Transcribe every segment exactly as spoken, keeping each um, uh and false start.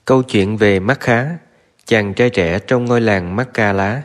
Câu chuyện về Mắt Khá, chàng trai trẻ trong ngôi làng Makkala.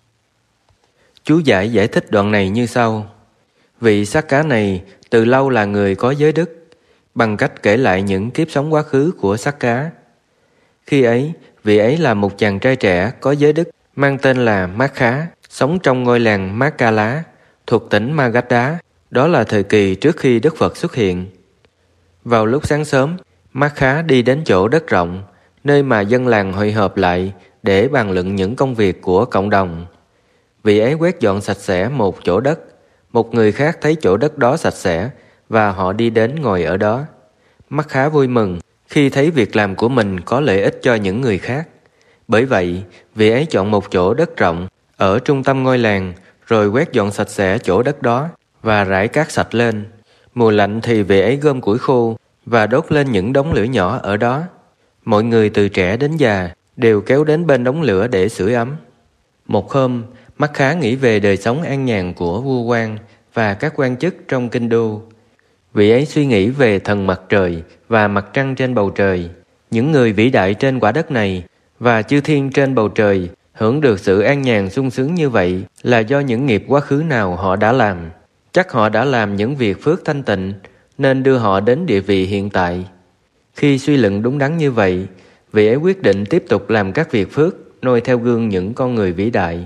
Chú giải giải thích đoạn này như sau. Vị sát cá này từ lâu là người có giới đức, bằng cách kể lại những kiếp sống quá khứ của sát cá. Khi ấy, vị ấy là một chàng trai trẻ có giới đức mang tên là Mắt Khá, sống trong ngôi làng Makkala, thuộc tỉnh Magadha. Đó là thời kỳ trước khi Đức Phật xuất hiện. Vào lúc sáng sớm, Mắt Khá đi đến chỗ đất rộng, nơi mà dân làng hội họp lại để bàn luận những công việc của cộng đồng. Vị ấy quét dọn sạch sẽ một chỗ đất. Một người khác thấy chỗ đất đó sạch sẽ và họ đi đến ngồi ở đó. Mắt Khá vui mừng khi thấy việc làm của mình có lợi ích cho những người khác. Bởi vậy, vị ấy chọn một chỗ đất rộng ở trung tâm ngôi làng, rồi quét dọn sạch sẽ chỗ đất đó và rải cát sạch lên. Mùa lạnh thì vị ấy gom củi khô và đốt lên những đống lửa nhỏ ở đó. Mọi người từ trẻ đến già đều kéo đến bên đống lửa để sưởi ấm. Một hôm, Mắt Khá nghĩ về đời sống an nhàn của vua quan và các quan chức trong kinh đô. Vị ấy suy nghĩ về thần mặt trời và mặt trăng trên bầu trời. Những người vĩ đại trên quả đất này và chư thiên trên bầu trời hưởng được sự an nhàn sung sướng như vậy là do những nghiệp quá khứ nào họ đã làm. Chắc họ đã làm những việc phước thanh tịnh nên đưa họ đến địa vị hiện tại. Khi suy luận đúng đắn như vậy, vị ấy quyết định tiếp tục làm các việc phước, noi theo gương những con người vĩ đại.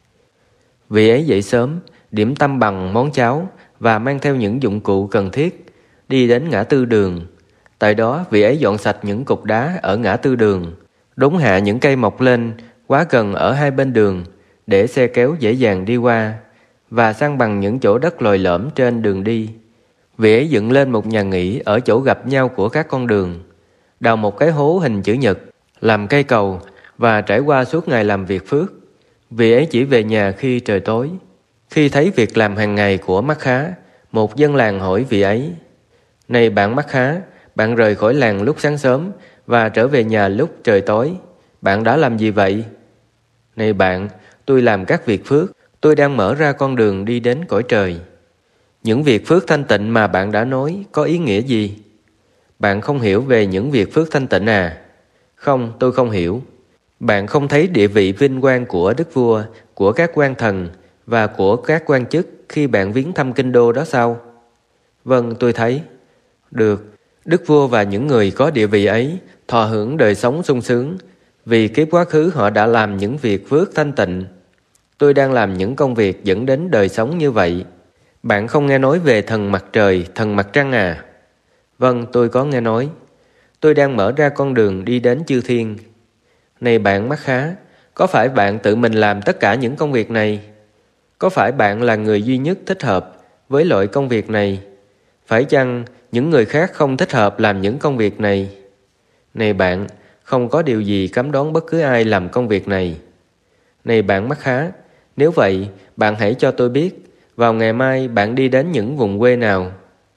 Vị ấy dậy sớm, điểm tâm bằng món cháo và mang theo những dụng cụ cần thiết, đi đến ngã tư đường. Tại đó, vị ấy dọn sạch những cục đá ở ngã tư đường, đốn hạ những cây mọc lên quá gần ở hai bên đường để xe kéo dễ dàng đi qua, và san bằng những chỗ đất lồi lõm trên đường đi. Vị ấy dựng lên một nhà nghỉ ở chỗ gặp nhau của các con đường, đào một cái hố hình chữ nhật, làm cây cầu và trải qua suốt ngày làm việc phước. Vị ấy chỉ về nhà khi trời tối. Khi thấy việc làm hàng ngày của Mắt Khá, một dân làng hỏi vị ấy: "Này bạn Mắt Khá, bạn rời khỏi làng lúc sáng sớm và trở về nhà lúc trời tối. Bạn đã làm gì vậy?" "Này bạn, tôi làm các việc phước. Tôi đang mở ra con đường đi đến cõi trời." "Những việc phước thanh tịnh mà bạn đã nói có ý nghĩa gì?" "Bạn không hiểu về những việc phước thanh tịnh à?" "Không, tôi không hiểu." "Bạn không thấy địa vị vinh quang của đức vua, của các quan thần và của các quan chức khi bạn viếng thăm kinh đô đó sao?" "Vâng, tôi thấy." "Được, đức vua và những người có địa vị ấy thọ hưởng đời sống sung sướng vì kiếp quá khứ họ đã làm những việc phước thanh tịnh. Tôi đang làm những công việc dẫn đến đời sống như vậy." "Bạn không nghe nói về thần mặt trời, thần mặt trăng à?" "Vâng, tôi có nghe nói." "Tôi đang mở ra con đường đi đến chư thiên." "Này bạn Mắt Khá, có phải bạn tự mình làm tất cả những công việc này? Có phải bạn là người duy nhất thích hợp với loại công việc này? Phải chăng những người khác không thích hợp làm những công việc này?" "Này bạn, không có điều gì cấm đoán bất cứ ai làm công việc này." "Này bạn Mắt Khá, nếu vậy, bạn hãy cho tôi biết, vào ngày mai bạn đi đến những vùng quê nào?"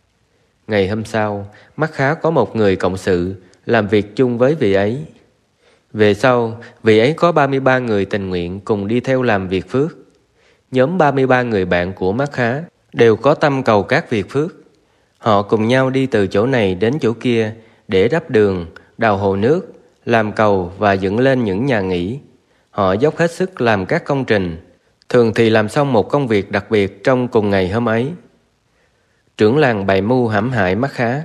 Ngày hôm sau, Mắt Khá có một người cộng sự làm việc chung với vị ấy. Về sau, vị ấy có ba mươi ba người tình nguyện cùng đi theo làm việc phước. Nhóm ba mươi ba người bạn của Mắt Khá đều có tâm cầu các việc phước. Họ cùng nhau đi từ chỗ này đến chỗ kia để đắp đường, đào hồ nước, làm cầu và dựng lên những nhà nghỉ. Họ dốc hết sức làm các công trình, thường thì làm xong một công việc đặc biệt trong cùng ngày hôm ấy. Trưởng làng bày mưu hãm hại Mắt Khá.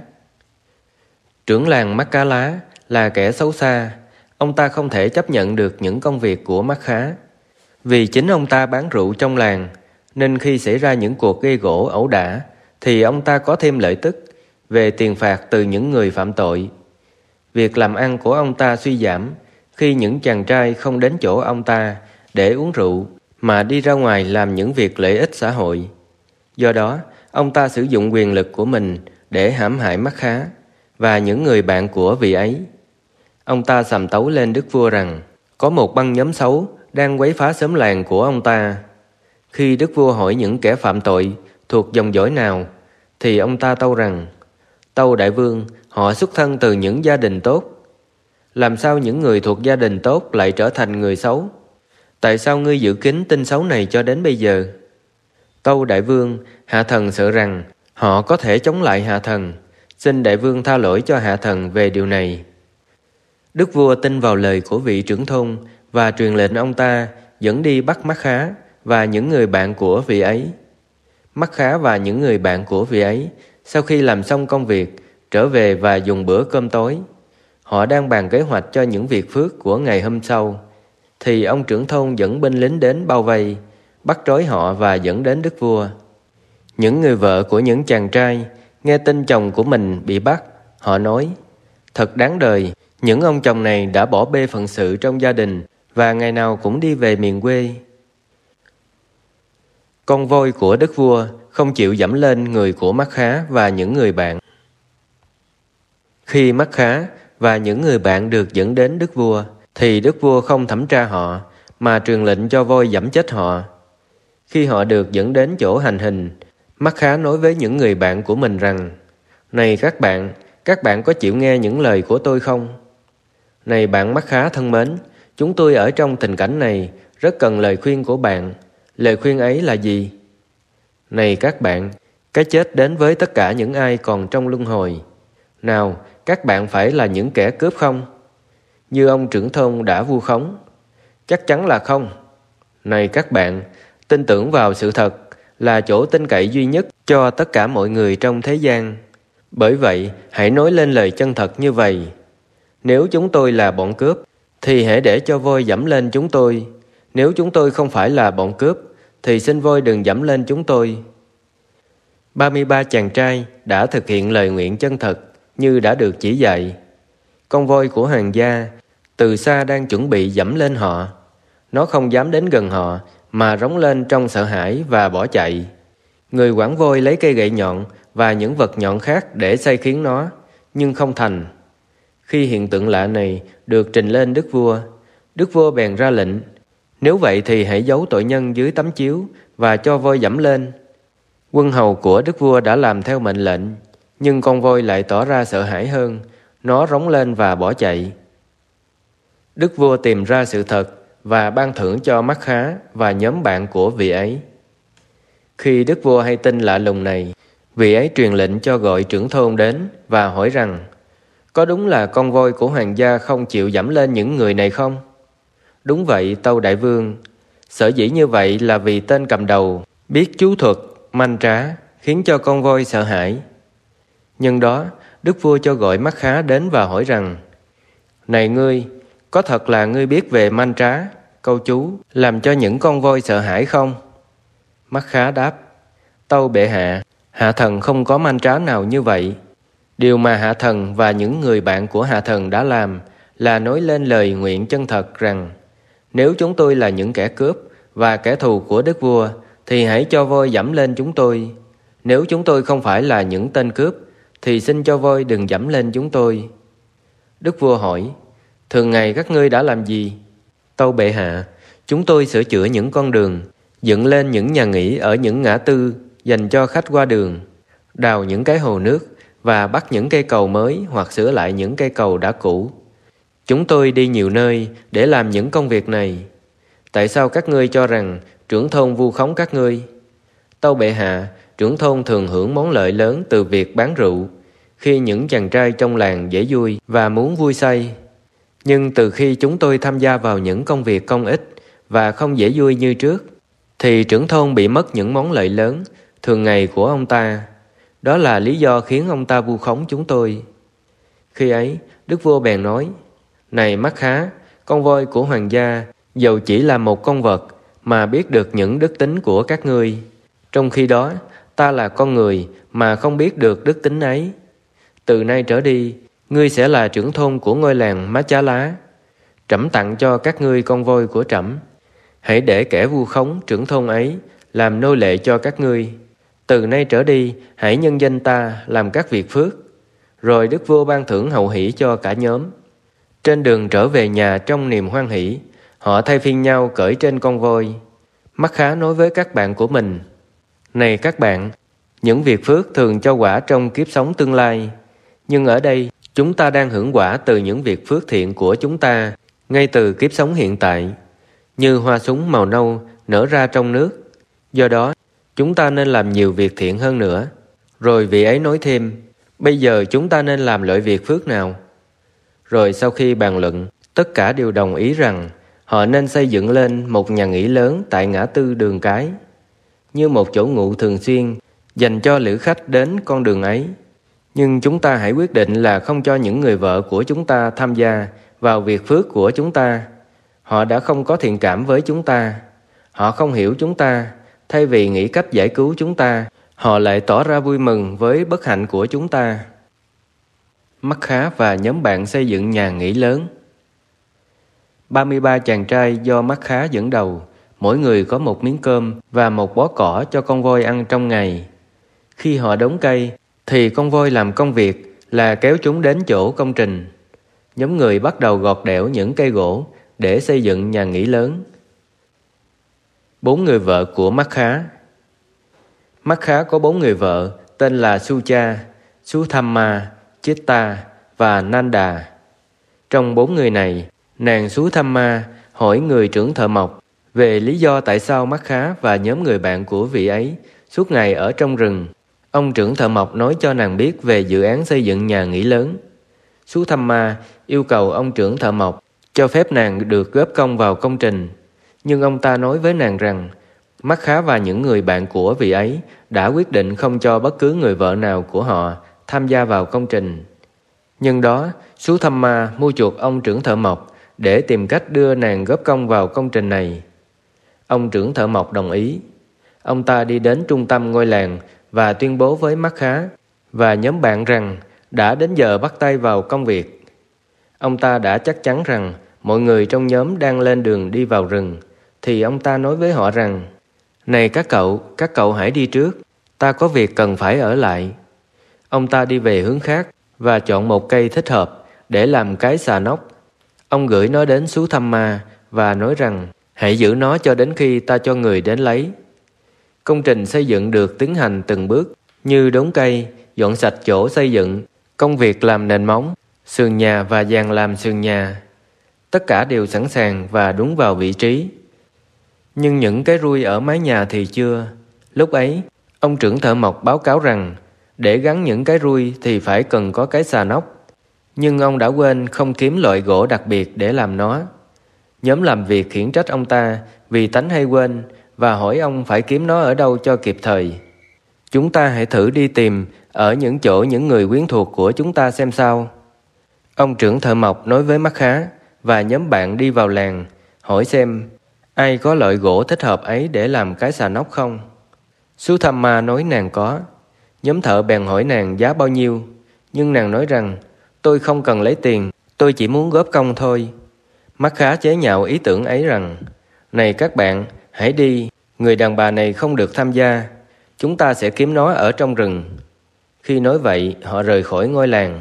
Trưởng làng Makkala là kẻ xấu xa. Ông ta không thể chấp nhận được những công việc của Mắt Khá. Vì chính ông ta bán rượu trong làng, nên khi xảy ra những cuộc gây gổ ẩu đả, thì ông ta có thêm lợi tức về tiền phạt từ những người phạm tội. Việc làm ăn của ông ta suy giảm khi những chàng trai không đến chỗ ông ta để uống rượu, mà đi ra ngoài làm những việc lợi ích xã hội. Do đó, ông ta sử dụng quyền lực của mình để hãm hại Mắt Khá và những người bạn của vị ấy. Ông ta sàm tấu lên đức vua rằng có một băng nhóm xấu đang quấy phá xóm làng của ông ta. Khi đức vua hỏi những kẻ phạm tội thuộc dòng dõi nào, thì ông ta tâu rằng: "Tâu đại vương, họ xuất thân từ những gia đình tốt." "Làm sao những người thuộc gia đình tốt lại trở thành người xấu? Tại sao ngươi giữ kín tin xấu này cho đến bây giờ?" "Tâu đại vương, hạ thần sợ rằng họ có thể chống lại hạ thần. Xin đại vương tha lỗi cho hạ thần về điều này." Đức vua tin vào lời của vị trưởng thôn và truyền lệnh ông ta dẫn đi bắt Mắt Khá và những người bạn của vị ấy. Mắt Khá và những người bạn của vị ấy sau khi làm xong công việc trở về và dùng bữa cơm tối. Họ đang bàn kế hoạch cho những việc phước của ngày hôm sau, thì ông trưởng thôn dẫn binh lính đến bao vây, bắt trói họ và dẫn đến đức vua. Những người vợ của những chàng trai nghe tin chồng của mình bị bắt, họ nói: thật đáng đời, những ông chồng này đã bỏ bê phận sự trong gia đình và ngày nào cũng đi về miền quê. Con voi của đức vua không chịu dẫm lên người của Mắt Khá và những người bạn. Khi Mắt Khá và những người bạn được dẫn đến đức vua, thì đức vua không thẩm tra họ, mà truyền lệnh cho voi dẫm chết họ. Khi họ được dẫn đến chỗ hành hình, Mắt Khá nói với những người bạn của mình rằng: này các bạn, các bạn có chịu nghe những lời của tôi không? Này bạn Mắt Khá thân mến, chúng tôi ở trong tình cảnh này rất cần lời khuyên của bạn. Lời khuyên ấy là gì? Này các bạn, cái chết đến với tất cả những ai còn trong luân hồi. Nào, các bạn phải là những kẻ cướp không? Như ông trưởng thôn đã vu khống. Chắc chắn là không. Này các bạn, tin tưởng vào sự thật là chỗ tin cậy duy nhất cho tất cả mọi người trong thế gian. Bởi vậy, hãy nói lên lời chân thật như vậy: nếu chúng tôi là bọn cướp, thì hãy để cho voi dẫm lên chúng tôi. Nếu chúng tôi không phải là bọn cướp, thì xin voi đừng dẫm lên chúng tôi. ba mươi ba chàng trai đã thực hiện lời nguyện chân thật như đã được chỉ dạy. Con voi của hoàng gia từ xa đang chuẩn bị dẫm lên họ. Nó không dám đến gần họ, mà rống lên trong sợ hãi và bỏ chạy. Người quản voi lấy cây gậy nhọn và những vật nhọn khác để sai khiến nó, nhưng không thành. Khi hiện tượng lạ này được trình lên đức vua, đức vua bèn ra lệnh: nếu vậy thì hãy giấu tội nhân dưới tấm chiếu và cho voi dẫm lên. Quân hầu của đức vua đã làm theo mệnh lệnh, nhưng con voi lại tỏ ra sợ hãi hơn. Nó rống lên và bỏ chạy. Đức vua tìm ra sự thật và ban thưởng cho Mắt Khá và nhóm bạn của vị ấy. Khi đức vua hay tin lạ lùng này, vị ấy truyền lệnh cho gọi trưởng thôn đến và hỏi rằng: có đúng là con voi của hoàng gia không chịu dẫm lên những người này không? Đúng vậy, tâu đại vương. Sở dĩ như vậy là vì tên cầm đầu biết chú thuật, manh trá, khiến cho con voi sợ hãi. Nhân đó, đức vua cho gọi Mắt Khá đến và hỏi rằng: này ngươi, có thật là ngươi biết về manh trá, câu chú làm cho những con voi sợ hãi không? Mắt Khá đáp: tâu bệ hạ, hạ thần không có manh trá nào như vậy. Điều mà hạ thần và những người bạn của hạ thần đã làm là nói lên lời nguyện chân thật rằng: nếu chúng tôi là những kẻ cướp và kẻ thù của đức vua, thì hãy cho voi dẫm lên chúng tôi. Nếu chúng tôi không phải là những tên cướp, thì xin cho voi đừng dẫm lên chúng tôi. Đức vua hỏi: thường ngày các ngươi đã làm gì? Tâu bệ hạ, chúng tôi sửa chữa những con đường, dựng lên những nhà nghỉ ở những ngã tư dành cho khách qua đường, đào những cái hồ nước và bắt những cây cầu mới hoặc sửa lại những cây cầu đã cũ. Chúng tôi đi nhiều nơi để làm những công việc này. Tại sao các ngươi cho rằng trưởng thôn vu khống các ngươi? Tâu bệ hạ, trưởng thôn thường hưởng món lợi lớn từ việc bán rượu, khi những chàng trai trong làng dễ vui và muốn vui say. Nhưng từ khi chúng tôi tham gia vào những công việc công ích và không dễ vui như trước, thì trưởng thôn bị mất những món lợi lớn thường ngày của ông ta. Đó là lý do khiến ông ta vu khống chúng tôi. Khi ấy, đức vua bèn nói: này Mắt Khá, con voi của hoàng gia dầu chỉ là một con vật mà biết được những đức tính của các ngươi, trong khi đó ta là con người mà không biết được đức tính ấy. Từ nay trở đi, ngươi sẽ là trưởng thôn của ngôi làng Má Chá Lá. Trẫm tặng cho các ngươi con voi của trẫm. Hãy để kẻ vu khống trưởng thôn ấy làm nô lệ cho các ngươi. Từ nay trở đi, hãy nhân danh ta làm các việc phước. Rồi đức vua ban thưởng hậu hỷ cho cả nhóm. Trên đường trở về nhà trong niềm hoan hỷ, họ thay phiên nhau cởi trên con voi. Mắt Khá nói với các bạn của mình: này các bạn, những việc phước thường cho quả trong kiếp sống tương lai, nhưng ở đây chúng ta đang hưởng quả từ những việc phước thiện của chúng ta ngay từ kiếp sống hiện tại, như hoa súng màu nâu nở ra trong nước. Do đó, chúng ta nên làm nhiều việc thiện hơn nữa. Rồi vị ấy nói thêm: bây giờ chúng ta nên làm loại việc phước nào? Rồi sau khi bàn luận, tất cả đều đồng ý rằng họ nên xây dựng lên một nhà nghỉ lớn tại ngã tư đường cái, như một chỗ ngụ thường xuyên dành cho lữ khách đến con đường ấy. Nhưng chúng ta hãy quyết định là không cho những người vợ của chúng ta tham gia vào việc phước của chúng ta. Họ đã không có thiện cảm với chúng ta. Họ không hiểu chúng ta. Thay vì nghĩ cách giải cứu chúng ta, họ lại tỏ ra vui mừng với bất hạnh của chúng ta. Mắt Khá và nhóm bạn xây dựng nhà nghỉ lớn. ba mươi ba chàng trai do Mắt Khá dẫn đầu, mỗi người có một miếng cơm và một bó cỏ cho con voi ăn trong ngày. Khi họ đốn cây, thì con voi làm công việc là kéo chúng đến chỗ công trình. Nhóm người bắt đầu gọt đẽo những cây gỗ để xây dựng nhà nghỉ lớn. Bốn người vợ của Mắt Khá. Mắt Khá có bốn người vợ tên là Sucha, Suthamma, Chitta và Nanda. Trong bốn người này, nàng Suthamma hỏi người trưởng thợ mộc về lý do tại sao Mắt Khá và nhóm người bạn của vị ấy suốt ngày ở trong rừng. Ông trưởng thợ mộc nói cho nàng biết về dự án xây dựng nhà nghỉ lớn. Suthamma yêu cầu ông trưởng thợ mộc cho phép nàng được góp công vào công trình. Nhưng ông ta nói với nàng rằng Mắt Khá và những người bạn của vị ấy đã quyết định không cho bất cứ người vợ nào của họ tham gia vào công trình. Nhưng đó, Suthamma mua chuộc ông trưởng thợ mộc để tìm cách đưa nàng góp công vào công trình này. Ông trưởng thợ mộc đồng ý. Ông ta đi đến trung tâm ngôi làng và tuyên bố với Mắt Khá và nhóm bạn rằng đã đến giờ bắt tay vào công việc. Ông ta đã chắc chắn rằng mọi người trong nhóm đang lên đường đi vào rừng, thì ông ta nói với họ rằng: "Này các cậu, các cậu hãy đi trước, ta có việc cần phải ở lại." Ông ta đi về hướng khác và chọn một cây thích hợp để làm cái xà nóc. Ông gửi nó đến Suthamma và nói rằng: "Hãy giữ nó cho đến khi ta cho người đến lấy." Công trình xây dựng được tiến hành từng bước, như đốn cây, dọn sạch chỗ xây dựng, công việc làm nền móng, sườn nhà và dàn làm sườn nhà. Tất cả đều sẵn sàng và đúng vào vị trí. Nhưng những cái rui ở mái nhà thì chưa. Lúc ấy, ông trưởng thợ mộc báo cáo rằng để gắn những cái rui thì phải cần có cái xà nóc. Nhưng ông đã quên không kiếm loại gỗ đặc biệt để làm nó. Nhóm làm việc khiển trách ông ta vì tánh hay quên và hỏi ông phải kiếm nó ở đâu cho kịp thời. "Chúng ta hãy thử đi tìm ở những chỗ những người quyến thuộc của chúng ta xem sao." Ông trưởng thợ mộc nói với Mắt Khá và nhóm bạn đi vào làng, hỏi xem ai có loại gỗ thích hợp ấy để làm cái xà nóc không. Suthamma nói nàng có. Nhóm thợ bèn hỏi nàng giá bao nhiêu, nhưng nàng nói rằng: "Tôi không cần lấy tiền, tôi chỉ muốn góp công thôi." Mắt Khá chế nhạo ý tưởng ấy rằng: "Này các bạn, hãy đi, người đàn bà này không được tham gia, chúng ta sẽ kiếm nó ở trong rừng." Khi nói vậy, họ rời khỏi ngôi làng.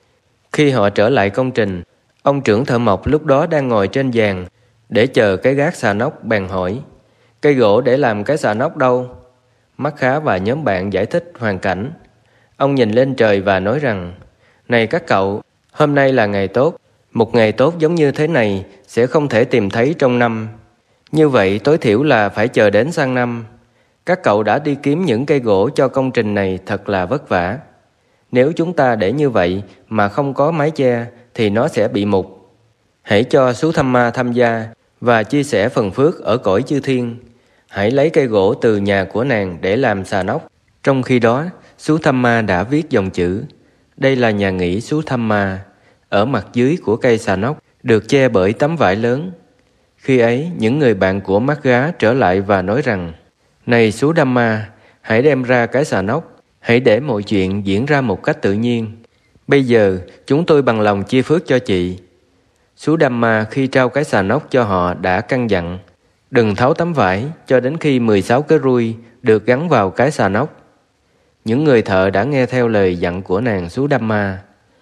Khi họ trở lại công trình, ông trưởng thợ mộc lúc đó đang ngồi trên giàn để chờ cái gác xà nóc, bèn hỏi: "Cây gỗ để làm cái xà nóc đâu?" Mắt Khá và nhóm bạn giải thích hoàn cảnh. Ông nhìn lên trời và nói rằng: "Này các cậu, hôm nay là ngày tốt. Một ngày tốt giống như thế này sẽ không thể tìm thấy trong năm. Như vậy tối thiểu là phải chờ đến sang năm. Các cậu đã đi kiếm những cây gỗ cho công trình này thật là vất vả. Nếu chúng ta để như vậy mà không có mái che thì nó sẽ bị mục. Hãy cho Suthamma tham gia và chia sẻ phần phước ở cõi chư thiên. Hãy lấy cây gỗ từ nhà của nàng để làm xà nóc." Trong khi đó, Suthamma đã viết dòng chữ: "Đây là nhà nghỉ Suthamma." Ở mặt dưới của cây xà nóc được che bởi tấm vải lớn. Khi ấy, những người bạn của Mắt Khá trở lại và nói rằng: "Này Suthamma, hãy đem ra cái xà nóc, hãy để mọi chuyện diễn ra một cách tự nhiên. Bây giờ, chúng tôi bằng lòng chia phước cho chị." Suthamma khi trao cái xà nóc cho họ đã căn dặn: "Đừng tháo tấm vải cho đến khi mười sáu cái rui được gắn vào cái xà nóc." Những người thợ đã nghe theo lời dặn của nàng Suthamma.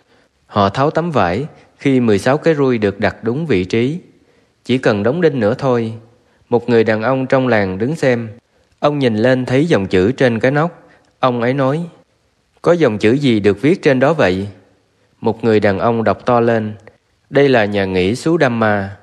Họ tháo tấm vải khi mười sáu cái rui được đặt đúng vị trí. Chỉ cần đóng đinh nữa thôi. Một người đàn ông trong làng đứng xem. Ông nhìn lên thấy dòng chữ trên cái nóc. Ông ấy nói: "Có dòng chữ gì được viết trên đó vậy?" Một người đàn ông đọc to lên: "Đây là nhà nghỉ Suthamma."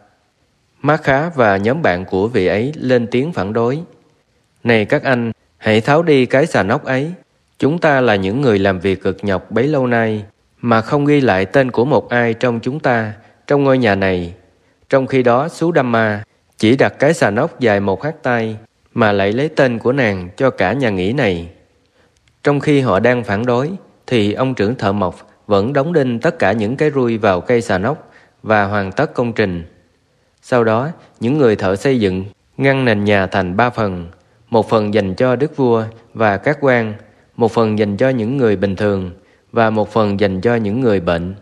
Mắt Khá và nhóm bạn của vị ấy lên tiếng phản đối: "Này các anh, hãy tháo đi cái xà nóc ấy. Chúng ta là những người làm việc cực nhọc bấy lâu nay mà không ghi lại tên của một ai trong chúng ta trong ngôi nhà này. Trong khi đó Sudamma chỉ đặt cái xà nóc dài một hát tay mà lại lấy tên của nàng cho cả nhà nghỉ này. Trong khi họ đang phản đối thì ông trưởng thợ mộc vẫn đóng đinh tất cả những cái rui vào cây xà nóc và hoàn tất công trình. Sau đó những người thợ xây dựng ngăn nền nhà thành ba phần, một phần dành cho đức vua và các quan, một phần dành cho những người bình thường và một phần dành cho những người bệnh.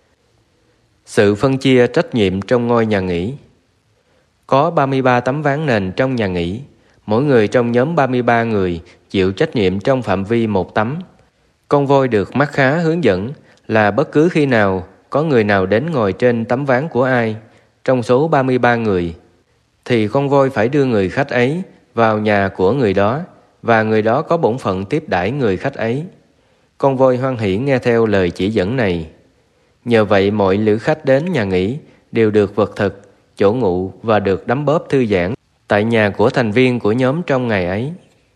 Sự phân chia trách nhiệm trong ngôi nhà nghỉ. Có ba mươi ba tấm ván nền trong nhà nghỉ, mỗi người trong nhóm ba mươi ba người chịu trách nhiệm trong phạm vi một tấm. Con voi được mắt khá hướng dẫn là bất cứ khi nào có người nào đến ngồi trên tấm ván của ai trong số ba mươi ba người, thì con voi phải đưa người khách ấy vào nhà của người đó, và người đó có bổn phận tiếp đãi người khách ấy. Con voi hoan hỉ nghe theo lời chỉ dẫn này. Nhờ vậy mọi lữ khách đến nhà nghỉ đều được vật thực, chỗ ngụ và được đấm bóp thư giãn tại nhà của thành viên của nhóm trong ngày ấy.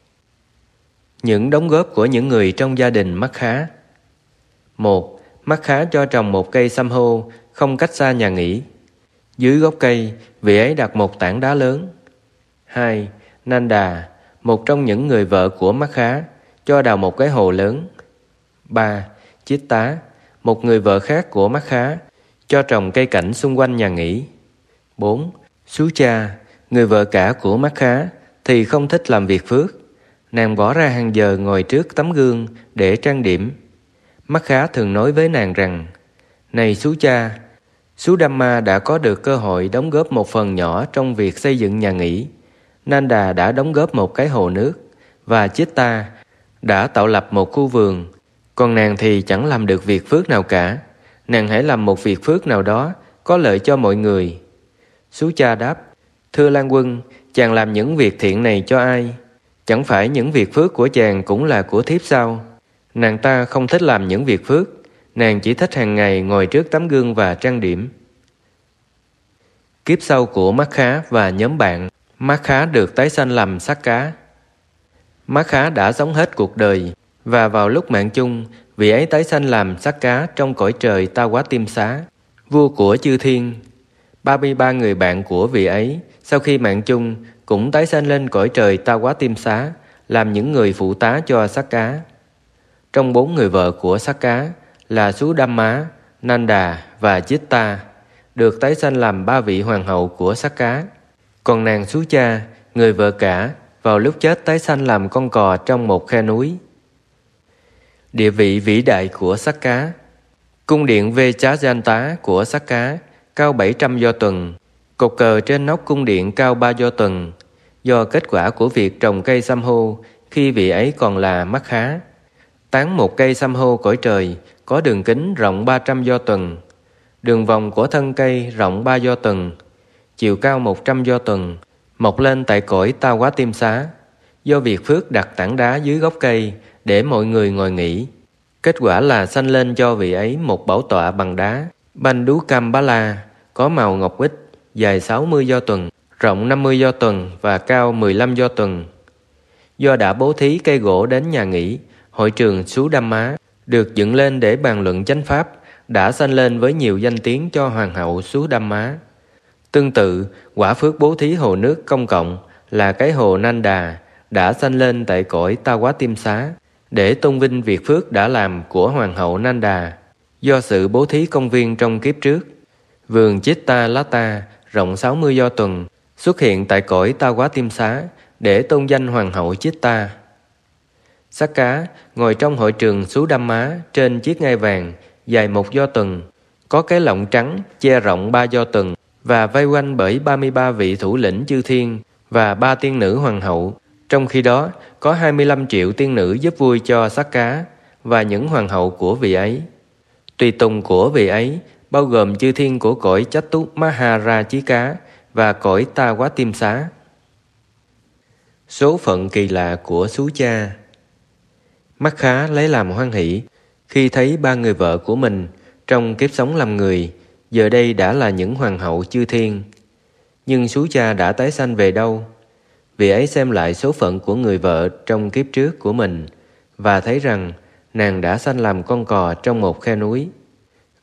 Những đóng góp của những người trong gia đình mắt khá. Một. Mắt khá cho trồng một cây sâm hô không cách xa nhà nghỉ. Dưới gốc cây, vị ấy đặt một tảng đá lớn. Hai. Nanda, một trong những người vợ của mắt khá, cho đào một cái hồ lớn. Ba. Chitta, một người vợ khác của mắt khá, cho trồng cây cảnh xung quanh nhà nghỉ. Bốn. Sucha, người vợ cả của mắt khá, thì không thích làm việc phước. Nàng bỏ ra hàng giờ ngồi trước tấm gương để trang điểm. Mắt khá thường nói với nàng rằng: "Này Sucha, Sudamma đã có được cơ hội đóng góp một phần nhỏ trong việc xây dựng nhà nghỉ. Nanda đã đóng góp một cái hồ nước, và Chitta đã tạo lập một khu vườn. Còn nàng thì chẳng làm được việc phước nào cả. Nàng hãy làm một việc phước nào đó có lợi cho mọi người." Sucha đáp: "Thưa Lan Quân, chàng làm những việc thiện này cho ai? Chẳng phải những việc phước của chàng cũng là của thiếp sao?" Nàng ta không thích làm những việc phước, nàng chỉ thích hàng ngày ngồi trước tấm gương và trang điểm. Kiếp sau của mắt khá và nhóm bạn. Mắt khá được tái sanh làm xác cá. Mắt khá đã sống hết cuộc đời, và vào lúc mạng chung, vị ấy tái sanh làm xác cá trong cõi trời Ta Quá Tim Xá, vua của chư thiên. ba mươi ba người bạn của vị ấy sau khi mạng chung cũng tái sanh lên cõi trời Ta Quá Tim Xá, làm những người phụ tá cho xác cá. Trong bốn người vợ của xác cá là Sudamma, Nanda và Chitta, được tái sanh làm ba vị hoàng hậu của xác cá. Còn nàng Sucha, người vợ cả, vào lúc chết tái sanh làm con cò trong một khe núi. Địa vị vĩ đại của xác cá. Cung điện Vechajanta của xác cá cao bảy trăm do tuần. Cột cờ trên nóc cung điện cao ba do tuần, do kết quả của việc trồng cây sâm hô khi vị ấy còn là mắt khá. Tán một cây sâm hô cõi trời có đường kính rộng ba trăm do tuần, đường vòng của thân cây rộng ba do tuần, chiều cao một trăm do tuần, mọc lên tại cõi Ta Quá Tim Xá, do việc phước đặt tảng đá dưới gốc cây để mọi người ngồi nghỉ. Kết quả là sanh lên cho vị ấy một bảo tọa bằng đá Bandukambala, có màu ngọc bích, dài sáu mươi do tuần, rộng năm mươi do tuần và cao mười lăm do tuần. Do đã bố thí cây gỗ đến nhà nghỉ, hội trường Sudamma được dựng lên để bàn luận chánh pháp, đã sanh lên với nhiều danh tiếng cho hoàng hậu Sudamma. Tương tự, quả phước bố thí hồ nước công cộng là cái hồ Nanda đã sanh lên tại cõi Ta Quá Tim Xá, để tôn vinh việc phước đã làm của hoàng hậu Nanda. Do sự bố thí công viên trong kiếp trước, vườn Chitta Lata rộng sáu mươi do tuần xuất hiện tại cõi Ta Quá Tim Xá để tôn danh hoàng hậu Chitta. Xác cá ngồi trong hội trường Sudamma trên chiếc ngai vàng dài một do tuần, có cái lọng trắng che rộng ba do tuần và vây quanh bởi ba mươi ba vị thủ lĩnh chư thiên và ba tiên nữ hoàng hậu. Trong khi đó có hai mươi lăm triệu tiên nữ giúp vui cho xác cá và những hoàng hậu của vị ấy. Tùy tùng của vị ấy bao gồm chư thiên của cõi Chatu Maharajika và cõi Ta Quá Tim Xá. Số phận kỳ lạ của Sucha. Mắt khá lấy làm hoan hỷ khi thấy ba người vợ của mình trong kiếp sống làm người giờ đây đã là những hoàng hậu chư thiên. Nhưng Sucha đã tái sanh về đâu? Vị ấy xem lại số phận của người vợ trong kiếp trước của mình và thấy rằng nàng đã sanh làm con cò trong một khe núi.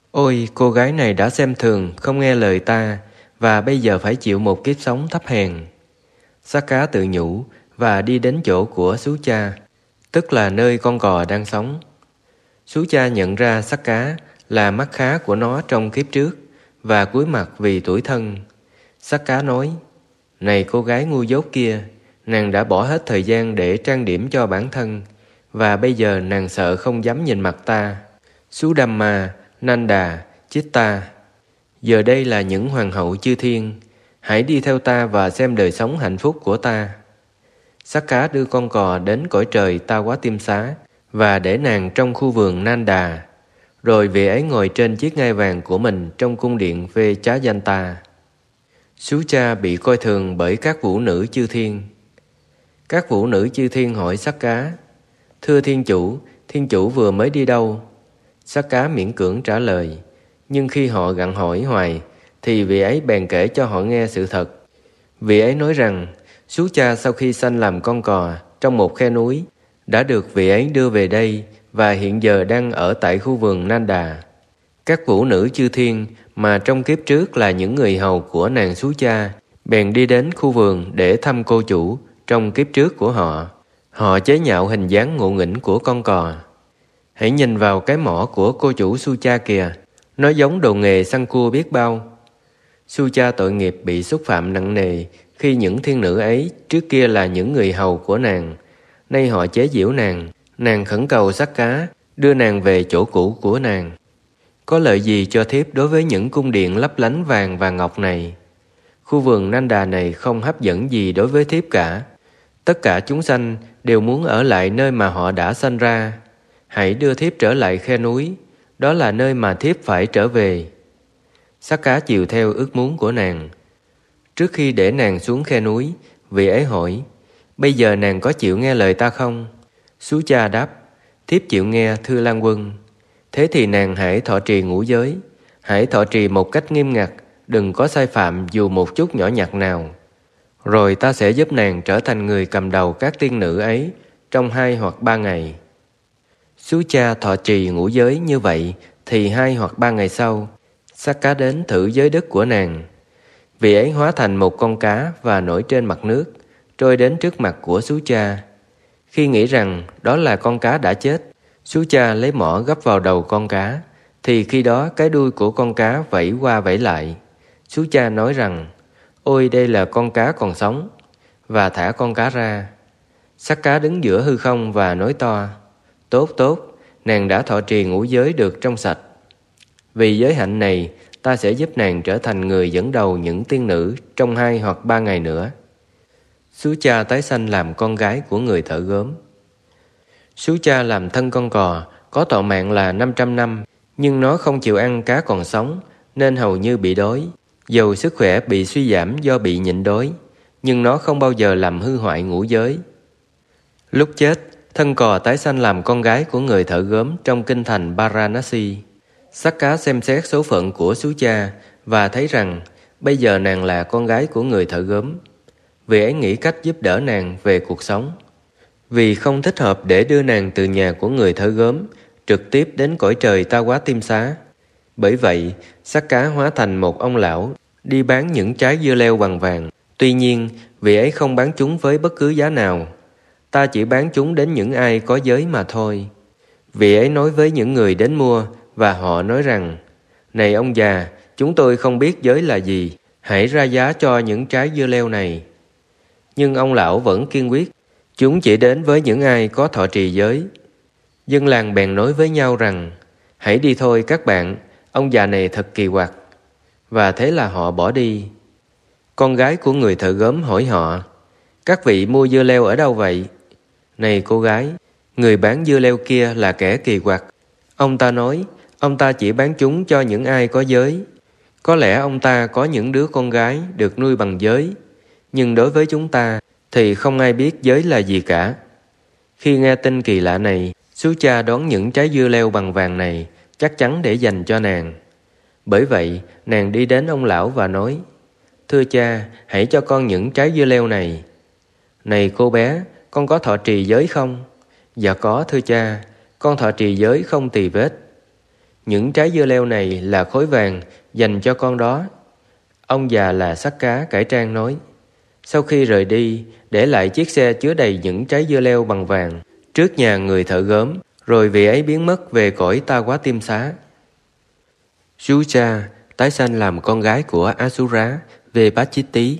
Ôi, cô gái này đã xem thường, không nghe lời ta, và bây giờ phải chịu một kiếp sống thấp hèn. Xác cá tự nhủ và đi đến chỗ của Sú Cha, tức là nơi con cò đang sống. Sú Cha nhận ra xác cá là mắt khá của nó trong kiếp trước và cúi mặt vì tủi thân. Xác cá nói: Này cô gái ngu dốt kia, nàng đã bỏ hết thời gian để trang điểm cho bản thân, và bây giờ nàng sợ không dám nhìn mặt ta. Sú Đamma, Nanda, Chitta, giờ đây là những hoàng hậu chư thiên, hãy đi theo ta và xem đời sống hạnh phúc của ta. Xác cá đưa con cò đến cõi trời Tawatimsa và để nàng trong khu vườn Nanda, rồi vị ấy ngồi trên chiếc ngai vàng của mình trong cung điện Vechayanta. Sú Cha bị coi thường bởi các vũ nữ chư thiên. Các vũ nữ chư thiên hỏi xác cá: Thưa thiên chủ, thiên chủ vừa mới đi đâu? Xác cá miễn cưỡng trả lời, nhưng khi họ gặng hỏi hoài thì vị ấy bèn kể cho họ nghe sự thật. Vị ấy nói rằng Sú Cha sau khi sanh làm con cò trong một khe núi đã được vị ấy đưa về đây và hiện giờ đang ở tại khu vườn Nanda. Các vũ nữ chư thiên mà trong kiếp trước là những người hầu của nàng Sú Cha bèn đi đến khu vườn để thăm cô chủ trong kiếp trước của họ. Họ chế nhạo hình dáng ngộ nghĩnh của con cò. Hãy nhìn vào cái mỏ của cô chủ Sú Cha kìa, nó giống đồ nghề săn cua biết bao. Sú Cha tội nghiệp bị xúc phạm nặng nề khi những thiên nữ ấy trước kia là những người hầu của nàng, nay họ chế giễu nàng. Nàng khẩn cầu xác cá đưa nàng về chỗ cũ của nàng. Có lợi gì cho thiếp đối với những cung điện lấp lánh vàng và ngọc này? Khu vườn Nanda này không hấp dẫn gì đối với thiếp cả. Tất cả chúng sanh đều muốn ở lại nơi mà họ đã sanh ra. Hãy đưa thiếp trở lại khe núi, đó là nơi mà thiếp phải trở về. Xác cá chiều theo ước muốn của nàng. Trước khi để nàng xuống khe núi, vị ấy hỏi: Bây giờ nàng có chịu nghe lời ta không? Sú Cha đáp: Thiếp chịu nghe, thưa Lan Quân. Thế thì nàng hãy thọ trì ngũ giới, hãy thọ trì một cách nghiêm ngặt, đừng có sai phạm dù một chút nhỏ nhặt nào. Rồi ta sẽ giúp nàng trở thành người cầm đầu các tiên nữ ấy trong hai hoặc ba ngày. Sú Cha thọ trì ngũ giới như vậy thì hai hoặc ba ngày sau, xác cá đến thử giới đức của nàng. Vị ấy hóa thành một con cá và nổi trên mặt nước, trôi đến trước mặt của Sú Cha. Khi nghĩ rằng đó là con cá đã chết, Sú Cha lấy mỏ gấp vào đầu con cá, thì khi đó cái đuôi của con cá vẫy qua vẫy lại. Sú Cha nói rằng: Ôi, đây là con cá còn sống, và thả con cá ra. Xác cá đứng giữa hư không và nói to: Tốt tốt, nàng đã thọ trì ngũ giới được trong sạch. Vì giới hạnh này, ta sẽ giúp nàng trở thành người dẫn đầu những tiên nữ trong hai hoặc ba ngày nữa. Sú Cha tái sanh làm con gái của người thợ gốm. Sú Cha làm thân con cò, có thọ mạng là năm trăm năm, nhưng nó không chịu ăn cá còn sống, nên hầu như bị đói. Dầu sức khỏe bị suy giảm do bị nhịn đói, nhưng nó không bao giờ làm hư hoại ngũ giới. Lúc chết, thân cò tái sanh làm con gái của người thợ gốm trong kinh thành Varanasi. Xác cá xem xét số phận của Sú Cha và thấy rằng bây giờ nàng là con gái của người thợ gốm. Vì ấy nghĩ cách giúp đỡ nàng về cuộc sống. Vì không thích hợp để đưa nàng từ nhà của người thợ gốm trực tiếp đến cõi trời Tawatimsa. Bởi vậy, xác cá hóa thành một ông lão đi bán những trái dưa leo bằng vàng. Tuy nhiên, vị ấy không bán chúng với bất cứ giá nào. Ta chỉ bán chúng đến những ai có giới mà thôi. Vị ấy nói với những người đến mua, và họ nói rằng: Này ông già, chúng tôi không biết giới là gì, hãy ra giá cho những trái dưa leo này. Nhưng ông lão vẫn kiên quyết: Chúng chỉ đến với những ai có thọ trì giới. Dân làng bèn nói với nhau rằng: Hãy đi thôi các bạn, ông già này thật kỳ quặc. Và thế là họ bỏ đi. Con gái của người thợ gốm hỏi họ: Các vị mua dưa leo ở đâu vậy? Này cô gái, người bán dưa leo kia là kẻ kỳ quặc. Ông ta nói ông ta chỉ bán chúng cho những ai có giới. Có lẽ ông ta có những đứa con gái được nuôi bằng giới, nhưng đối với chúng ta thì không ai biết giới là gì cả. Khi nghe tin kỳ lạ này, Sú Cha đón những trái dưa leo bằng vàng này chắc chắn để dành cho nàng. Bởi vậy, nàng đi đến ông lão và nói: Thưa cha, hãy cho con những trái dưa leo này. Này cô bé, con có thọ trì giới không? Dạ có, thưa cha, con thọ trì giới không tì vết. những trái dưa leo này là khối vàng dành cho con đó. Ông già là Sắc Cá cải trang nói. Sau khi rời đi, để lại chiếc xe chứa đầy những trái dưa leo bằng vàng trước nhà người thợ gốm, rồi vị ấy biến mất về cõi Ta Quá Tiêm Xá. Sucha tái sanh làm con gái của Asura Vepachiti.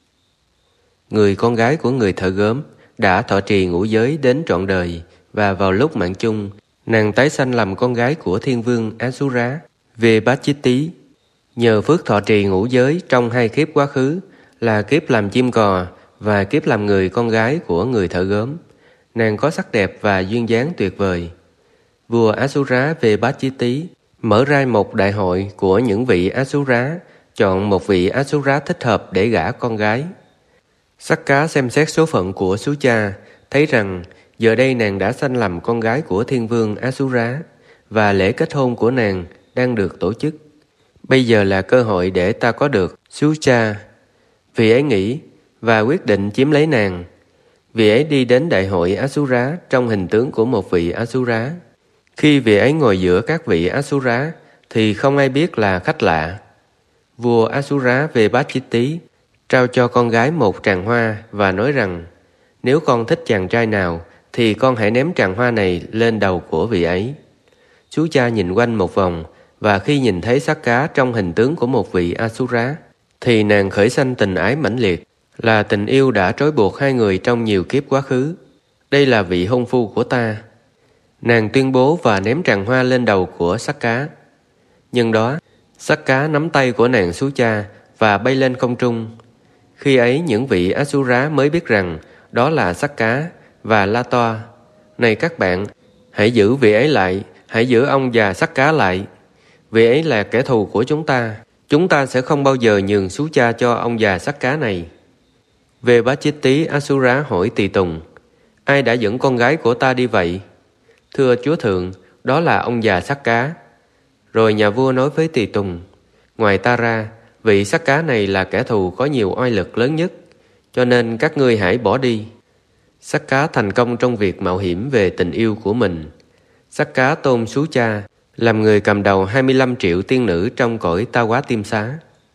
Người con gái của người thợ gốm đã thọ trì ngũ giới đến trọn đời, và vào lúc mạng chung, nàng tái sanh làm con gái của thiên vương Asura Vepachiti. Nhờ phước thọ trì ngũ giới trong hai kiếp quá khứ là kiếp làm chim cò và kiếp làm người con gái của người thợ gốm, nàng có sắc đẹp và duyên dáng tuyệt vời. Vua Asura Vepachiti mở ra một đại hội của những vị Asura, chọn một vị Asura thích hợp để gả con gái. Sắc Cá xem xét số phận của Sucha, thấy rằng giờ đây nàng đã sanh làm con gái của thiên vương Asura, và lễ kết hôn của nàng đang được tổ chức. Bây giờ là cơ hội để ta có được Sucha. Vị ấy nghĩ và quyết định chiếm lấy nàng. Vị ấy đi đến đại hội Asura trong hình tướng của một vị Asura. Khi vị ấy ngồi giữa các vị Asura thì không ai biết là khách lạ. Vua Asura Vepachiti trao cho con gái một tràng hoa và nói rằng nếu con thích chàng trai nào thì con hãy ném tràng hoa này lên đầu của vị ấy. Sucha nhìn quanh một vòng, và khi nhìn thấy Sắc Cá trong hình tướng của một vị Asura thì nàng khởi sanh tình ái mãnh liệt, là tình yêu đã trói buộc hai người trong nhiều kiếp quá khứ. Đây là vị hôn phu của ta. Nàng tuyên bố và ném tràng hoa lên đầu của Sắc Cá. Nhưng đó, Sắc Cá nắm tay của nàng Sucha và bay lên không trung. Khi ấy những vị Asura mới biết rằng đó là Sắc Cá và la toa: Này các bạn, hãy giữ vị ấy lại, hãy giữ ông già Sắc Cá lại. Vị ấy là kẻ thù của chúng ta. Chúng ta sẽ không bao giờ nhường Sucha cho ông già Sắc Cá này. Vepachiti Asura hỏi tùy tùng: Ai đã dẫn con gái của ta đi vậy? Thưa chúa thượng, đó là ông già Sắc Cá. Rồi nhà vua nói với tùy tùng: Ngoài ta ra, vị Sắc Cá này là kẻ thù có nhiều oai lực lớn nhất, cho nên các ngươi hãy bỏ đi. Sắc Cá thành công trong việc mạo hiểm về tình yêu của mình. Sắc Cá tôn Sucha làm người cầm đầu hai mươi lăm triệu tiên nữ trong cõi Ta Quá Tiêm Xá.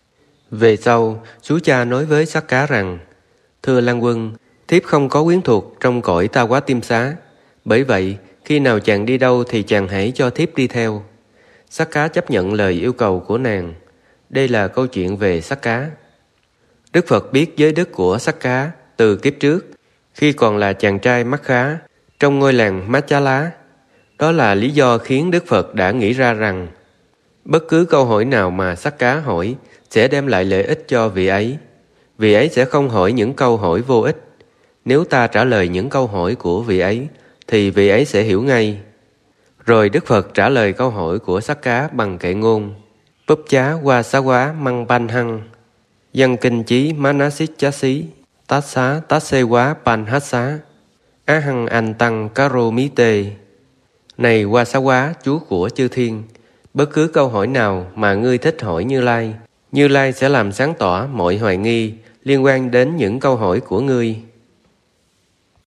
Về sau, Sucha nói với Sắc Cá rằng: Thưa Lan Quân, thiếp không có quyến thuộc trong cõi Ta Quá Tiêm Xá, bởi vậy khi nào chàng đi đâu thì chàng hãy cho thiếp đi theo. Sắc Cá chấp nhận lời yêu cầu của nàng. Đây là câu chuyện về Sắc Cá. Đức Phật biết giới đức của Sắc Cá từ kiếp trước, khi còn là chàng trai mắt khá trong ngôi làng Machala. Đó là lý do khiến Đức Phật đã nghĩ ra rằng bất cứ câu hỏi nào mà Sắc Cá hỏi sẽ đem lại lợi ích cho vị ấy. Vị ấy sẽ không hỏi những câu hỏi vô ích. Nếu ta trả lời những câu hỏi của vị ấy thì vị ấy sẽ hiểu ngay. Rồi Đức Phật trả lời câu hỏi của Sắc Cá bằng kệ ngôn: Púp chá qua xá quá măng ban hăng, dân kinh chí manasít chá xí, tát xá tát xê quá pan hát xá, á hăng anh tăng caro mí tê. Này Qua Xá Quá, chúa của chư thiên, bất cứ câu hỏi nào mà ngươi thích hỏi Như Lai, Như Lai sẽ làm sáng tỏ mọi hoài nghi liên quan đến những câu hỏi của ngươi.